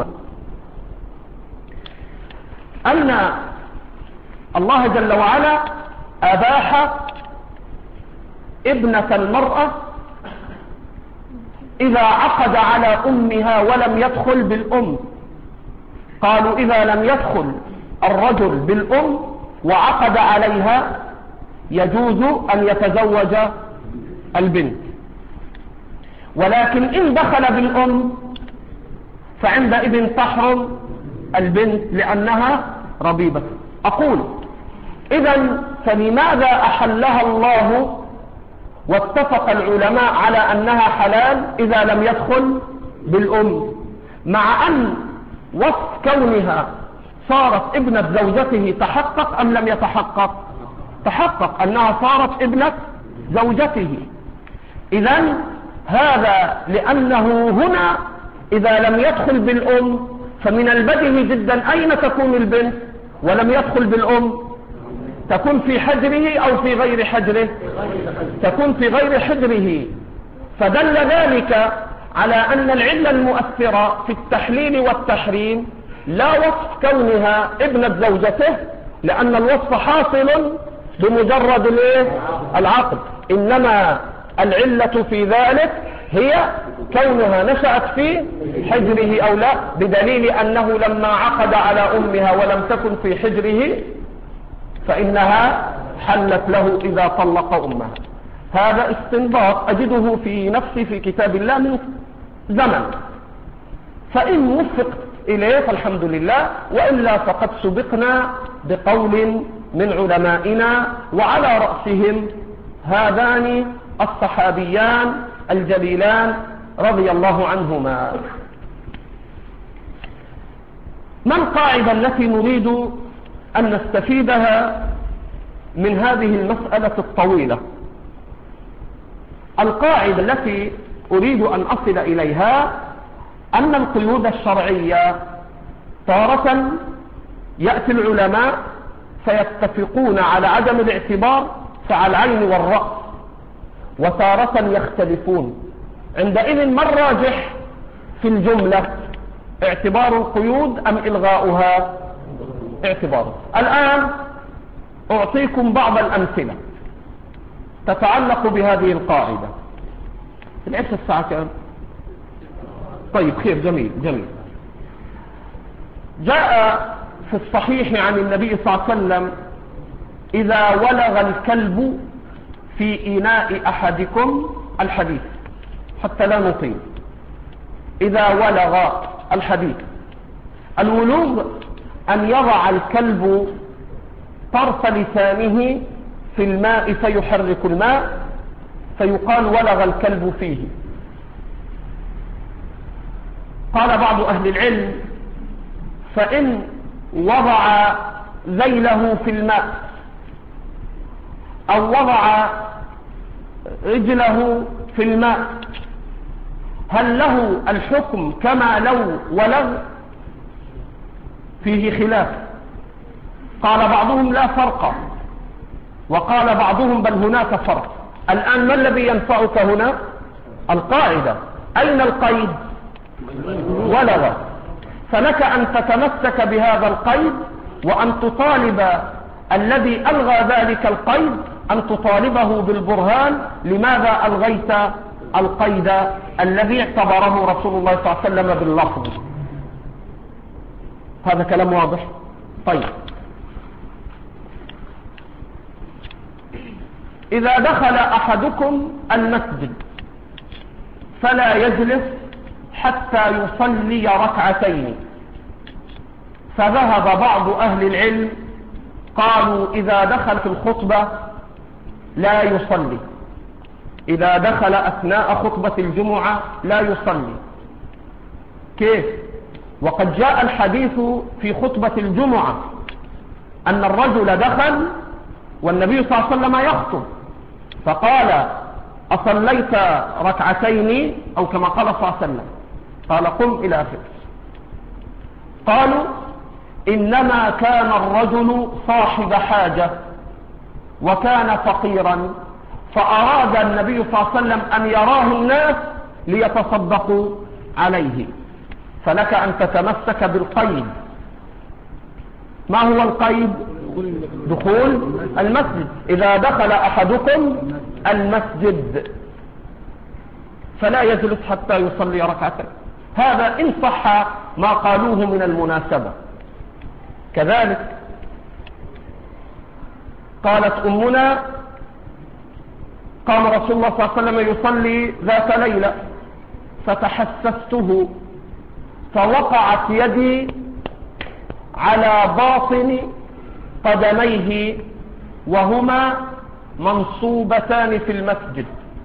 أن الله جل وعلا أباح ابنة المرأة إذا عقد على أمها ولم يدخل بالأم. قالوا إذا لم يدخل الرجل بالأم وعقد عليها يجوز أن يتزوج البنت، ولكن إن دخل بالأم فعندئذ تحرم البنت لأنها ربيبة. أقول إذن فلماذا أحلها الله واتفق العلماء على أنها حلال إذا لم يدخل بالأم، مع أن وصف كونها صارت ابنة زوجته تحقق أم لم يتحقق؟ تحقق أنها صارت ابنة زوجته. إذن هذا لأنه هنا إذا لم يدخل بالأم فمن البديهي جدا أين تكون البنت ولم يدخل بالأم؟ تكون في حجره أو في غير حجره؟ تكون في غير حجره. فدل ذلك على أن العلة المؤثرة في التحليل والتحريم لا وصف كونها ابنة زوجته، لأن الوصف حاصل بمجرد العقد، إنما العلة في ذلك هي كونها نشأت في حجره أو لا، بدليل أنه لما عقد على أمها ولم تكن في حجره فإنها حلت له إذا طلق أمها. هذا استنباط أجده في نفسي في كتاب الله من زمن، فإن وفقت إليه فالحمد لله، وإلا فقد سبقنا بقول من علمائنا وعلى رأسهم هذان الصحابيان الجليلان رضي الله عنهما. ما القاعدة التي نريد أن نستفيدها من هذه المسألة الطويلة؟ القاعدة التي أريد أن أصل إليها أن القيود الشرعية تارة يأتي العلماء فيتفقون على عدم الاعتبار فعلى العين والرأس، وتارة يختلفون. عندئذ ما الراجح في الجملة؟ اعتبار القيود أم إلغاؤها؟ اعتباره. الآن أعطيكم بعض الأمثلة. تتعلق بهذه القاعدة. العشاء الساعة كام؟ طيب خير، جميل جميل. جاء في الصحيح عن النبي صلى الله عليه وسلم: إذا ولغ الكلب في إناء أحدكم، الحديث حتى لا نطيل. إذا ولغ، الحديث. الولوغ أن يضع الكلب طرف لسانه في الماء فيحرك الماء، فيقال ولغ الكلب فيه. قال بعض أهل العلم: فإن وضع ذيله في الماء أو وضع رجله في الماء، هل له الحكم كما لو ولغ؟ فيه خلاف. قال بعضهم لا فرق، وقال بعضهم بل هناك فرق. الآن ما الذي ينفعك هنا؟ القاعدة. أين القيد؟ ولغ. فلك أن تتمسك بهذا القيد، وأن تطالب الذي ألغى ذلك القيد أن تطالبه بالبرهان لماذا ألغيت القيد الذي اعتبره رسول الله صلى الله عليه وسلم باللفظ. هذا كلام واضح. طيب، إذا دخل أحدكم المسجد فلا يجلس حتى يصلي ركعتين. فذهب بعض أهل العلم قالوا إذا دخل في الخطبة لا يصلي، إذا دخل أثناء خطبة الجمعة لا يصلي. كيف؟ وقد جاء الحديث في خطبة الجمعة أن الرجل دخل والنبي صلى الله عليه وسلم يخطب، فقال: أصليت ركعتين؟ أو كما قال صلى الله عليه وسلم، قال: قم إلى آخره. قالوا: إنما كان الرجل صاحب حاجة وكان فقيرا، فأراد النبي صلى الله عليه وسلم أن يراه الناس ليتصدقوا عليه. فلك أن تتمسك بالقيد. ما هو القيد؟ دخول المسجد. إذا دخل أحدكم المسجد فلا يجلس حتى يصلي ركعتين. هذا إن صح ما قالوه من المناسبة. كذلك قالت أمنا: قام رسول الله صلى الله عليه وسلم يصلي ذات ليلة فتحسسته، فوقعت يدي على باطن قدميه وهما منصوبتان في المسجد.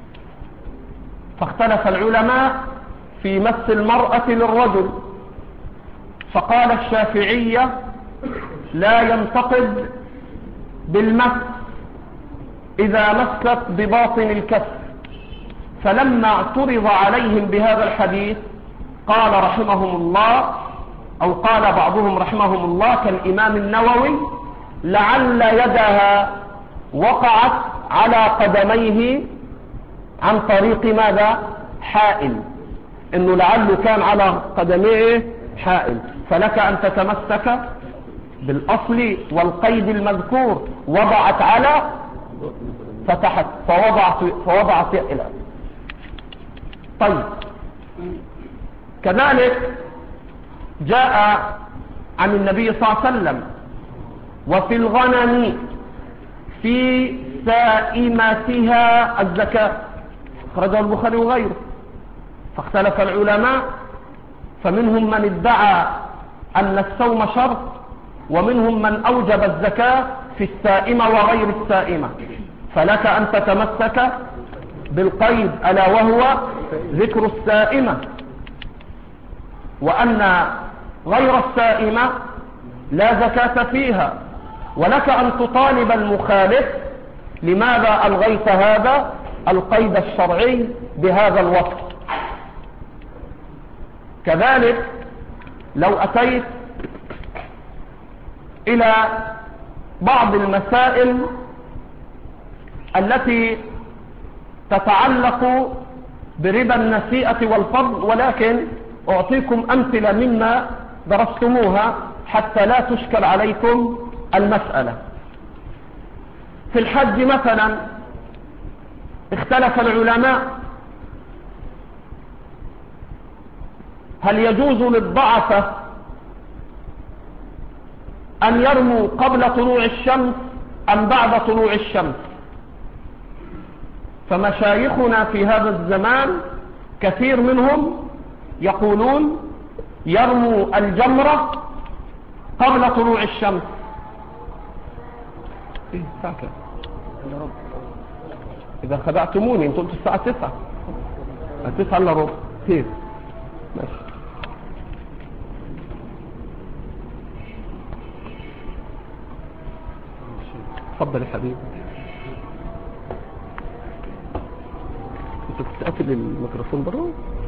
فاختلف العلماء في مس المرأة للرجل، فقال الشافعية: لا ينتقد بالمس إذا مست بباطن الكف. فلما اعترض عليهم بهذا الحديث قال رحمهم الله، أو قال بعضهم رحمهم الله كالإمام النووي: لعل يدها وقعت على قدميه عن طريق ماذا؟ حائل. إنه لعله كان على قدميه حائل. فلك أن تتمسك بالأصل والقيد المذكور. وضعت على فتحت فوضعت فوضعت إلى. طيب، كذلك جاء عن النبي صلى الله عليه وسلم: وفي الغنم في سائمتها الزكاة. أخرجه البخاري وغيره. فاختلف العلماء، فمنهم من ادعى أن الصوم شرط، ومنهم من أوجب الزكاة في السائمة وغير السائمة. فلك أن تتمسك بالقيد، ألا وهو ذكر السائمة، وأن غير السائمة لا زكاة فيها. ولك أن تطالب المخالف: لماذا ألغيت هذا القيد الشرعي بهذا الوصف؟ كذلك لو أتيت إلى بعض المسائل التي تتعلق بربا النسيئة والفضل، ولكن أعطيكم أمثلة مما درستموها حتى لا تشكل عليكم المسألة. في الحج مثلا اختلف العلماء هل يجوز للضعفة أن يرموا قبل طلوع الشمس أم بعد طلوع الشمس؟ فمشايخنا في هذا الزمان كثير منهم يقولون يرموا الجمرة قبل طلوع الشمس. إيه ساعة إذا خدعتموني انتم قلتوا الساعة تسعة تسعة إلا ربع كيف؟ ماشي. تفضل يا حبيبي. انت كنت قافل الميكروفون بره؟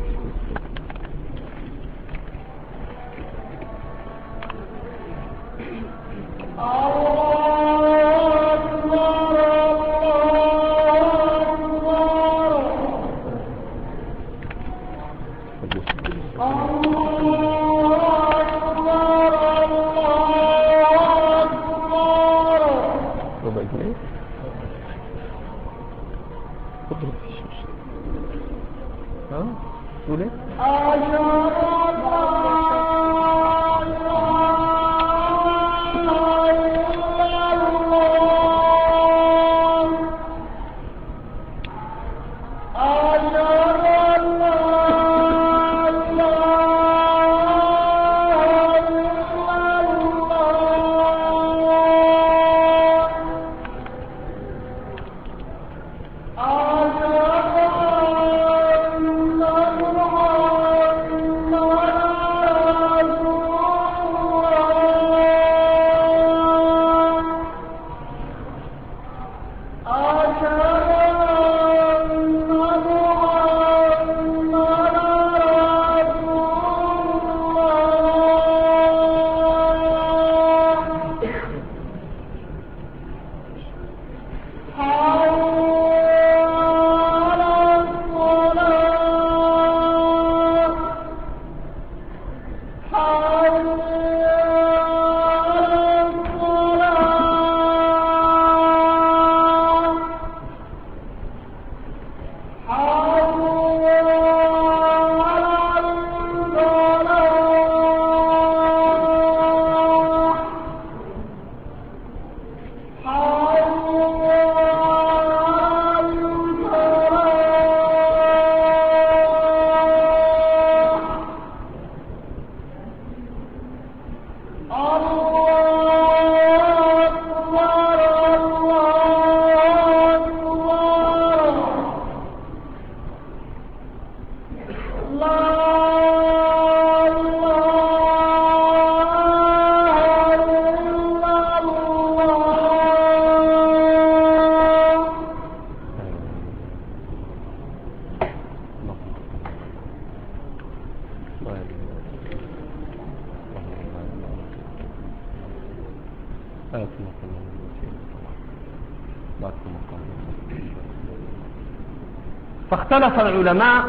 فاختلف العلماء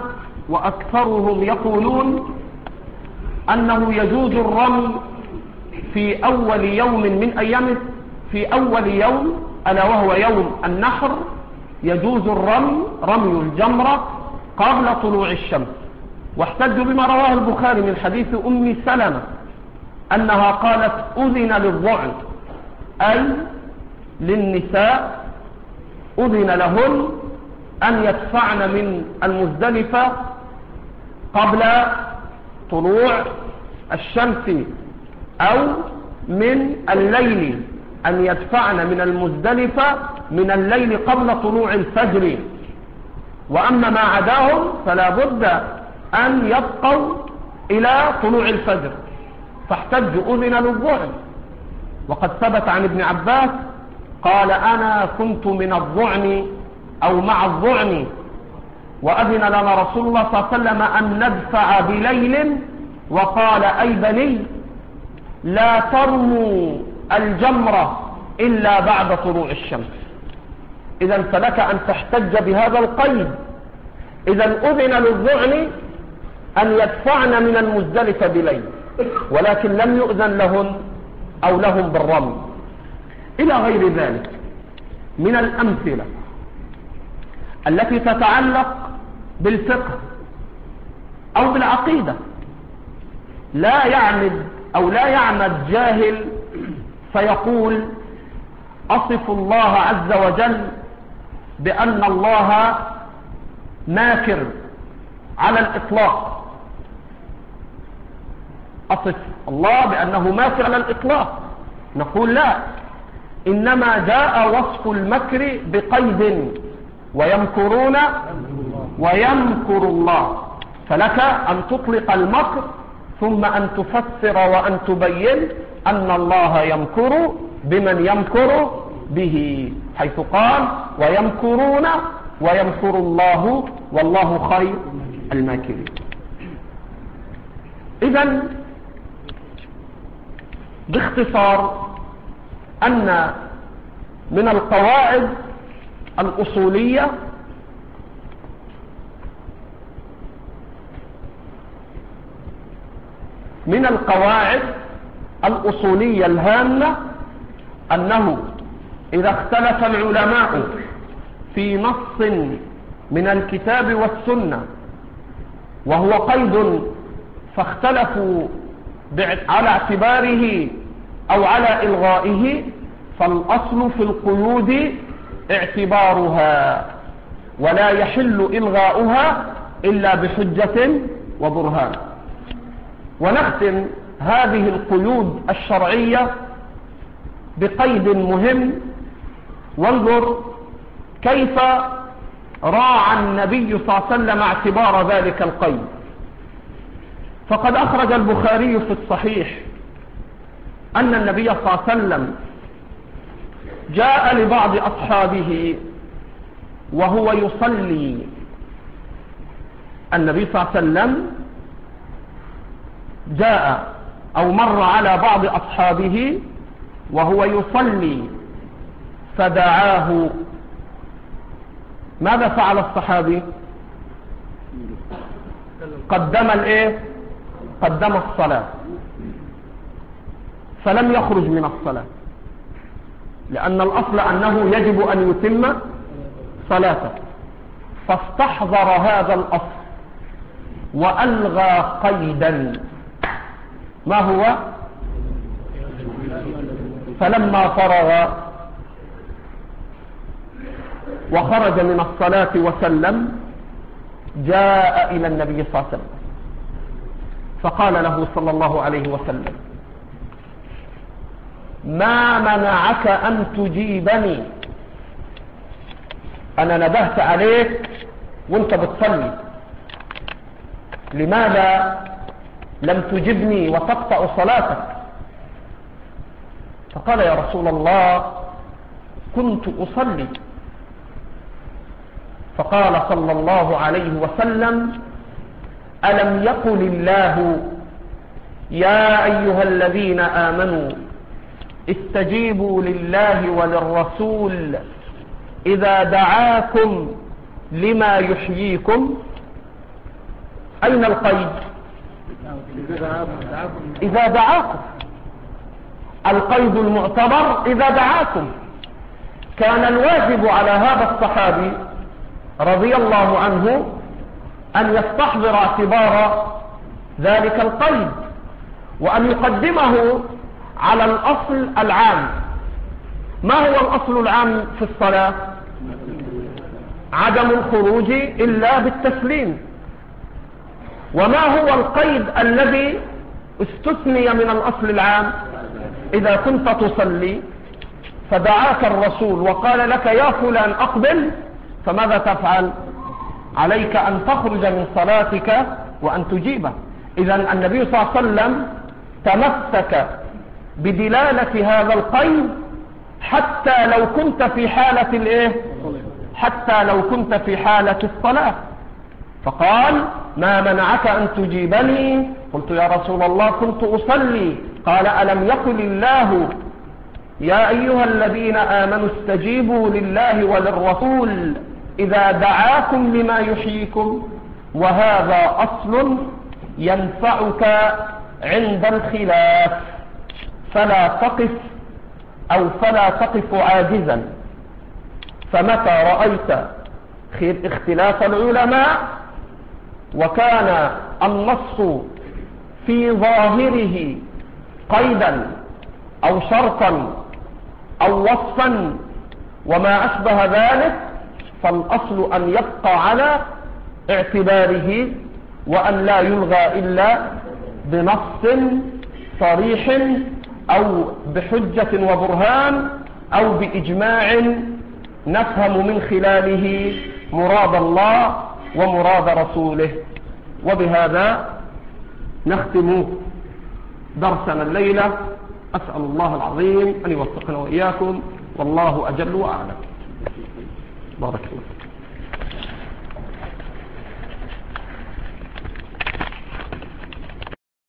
وأكثرهم يقولون أنه يجوز الرمي في أول يوم من أيام في أول يوم ألا وهو يوم النحر، يجوز الرمي رمي الجمرة قبل طلوع الشمس. واحتجوا بما رواه البخاري من حديث أم سلمة أنها قالت أذن للضعن أي للنساء أذن لهن أن يدفعن من المزدلفة قبل طلوع الشمس أو من الليل، أن يدفعن من المزدلفة من الليل قبل طلوع الفجر، وأما ما عداهم فلا بد أن يبقوا إلى طلوع الفجر. فاحتجوا أذن للضعن، وقد ثبت عن ابن عباس قال أنا كنت من الضعن أو مع الضعن وأذن لنا رسول الله صلى الله عليه وسلم أن ندفع بليل، وقال أي بني لا ترموا الجمرة إلا بعد طلوع الشمس. إذا فلك أن تحتج بهذا القيد. إذا أذن للضعن أن يدفعن من المزدلفة بليل، ولكن لم يؤذن لهن أو لهم بالرمي. إلى غير ذلك من الأمثلة التي تتعلق بالفقه أو بالعقيدة. لا يعمد أو لا يعمد جاهل فيقول أصف الله عز وجل بأن الله ماكر على الإطلاق، أصف الله بأنه ماكر على الإطلاق. نقول لا، إنما جاء وصف المكر بقيد: ويمكرون ويمكر الله. فلك أن تطلق المكر ثم أن تفسر وأن تبين أن الله يمكر بمن يمكر به، حيث قال ويمكرون ويمكر الله والله خير الماكرين. إذن باختصار أن من القواعد الأصولية من القواعد الأصولية الهامة أنه إذا اختلف العلماء في نص من الكتاب والسنة وهو قيد فاختلفوا على اعتباره أو على إلغائه، فالأصل في القيود اعتبارها، ولا يحل إلغاؤها إلا بحجة وبرهان. ونختم هذه القيود الشرعية بقيد مهم، وانظر كيف راعى النبي صلى الله عليه وسلم اعتبار ذلك القيد. فقد أخرج البخاري في الصحيح أن النبي صلى الله عليه وسلم جاء لبعض أصحابه وهو يصلي. النبي صلى الله عليه وسلم جاء أو مر على بعض أصحابه وهو يصلي فدعاه. ماذا فعل الصحابي؟ قدم الايه؟ قدم الصلاة، فلم يخرج من الصلاة، لأن الأصل أنه يجب أن يتم صلاته، فاستحضر هذا الأصل وألغى قيدا. ما هو؟ فلما فرغ وخرج من الصلاة وسلم جاء إلى النبي صلى الله عليه وسلم فقال له صلى الله عليه وسلم: ما منعك أن تجيبني؟ أنا نبهت عليك وانت بتصلي، لماذا لم تجبني وتقطع صلاتك؟ فقال: يا رسول الله كنت أصلي. فقال صلى الله عليه وسلم: ألم يقل الله يا أيها الذين آمنوا استجيبوا لله وللرسول إذا دعاكم لما يحييكم؟ أين القيد؟ إذا دعاكم. القيد المعتبر إذا دعاكم. كان الواجب على هذا الصحابي رضي الله عنه أن يستحضر اعتبار ذلك القيد، وأن يقدمه على الأصل العام. ما هو الأصل العام في الصلاة؟ عدم الخروج إلا بالتسليم. وما هو القيد الذي استثني من الأصل العام؟ إذا كنت تصلي فدعاك الرسول وقال لك يا فلان أقبل، فماذا تفعل؟ عليك أن تخرج من صلاتك وأن تجيبه. إذن النبي صلى الله عليه وسلم تمسك بدلالة هذا القيد حتى لو كنت في حالة الايه؟ حتى لو كنت في حالة الصلاة. فقال: ما منعك أن تجيبني؟ قلت: يا رسول الله كنت أصلي. قال: ألم يقل الله يا أيها الذين آمنوا استجيبوا لله وللرسول إذا دعاكم لما يحييكم؟ وهذا أصل ينفعك عند الخلاف، فلا تقف أو فلا تقف عاجزا. فمتى رأيت اختلاف العلماء، وكان النص في ظاهره قيدا أو شرطا أو وصفا وما أشبه ذلك، فالأصل أن يبقى على اعتباره وأن لا يلغى إلا بنص صريح أو بحجة وبرهان أو بإجماع نفهم من خلاله مراد الله ومراد رسوله. وبهذا نختم درسنا الليلة. أسأل الله العظيم أن يوفقنا وإياكم، والله أجل وأعلم. بارك الله.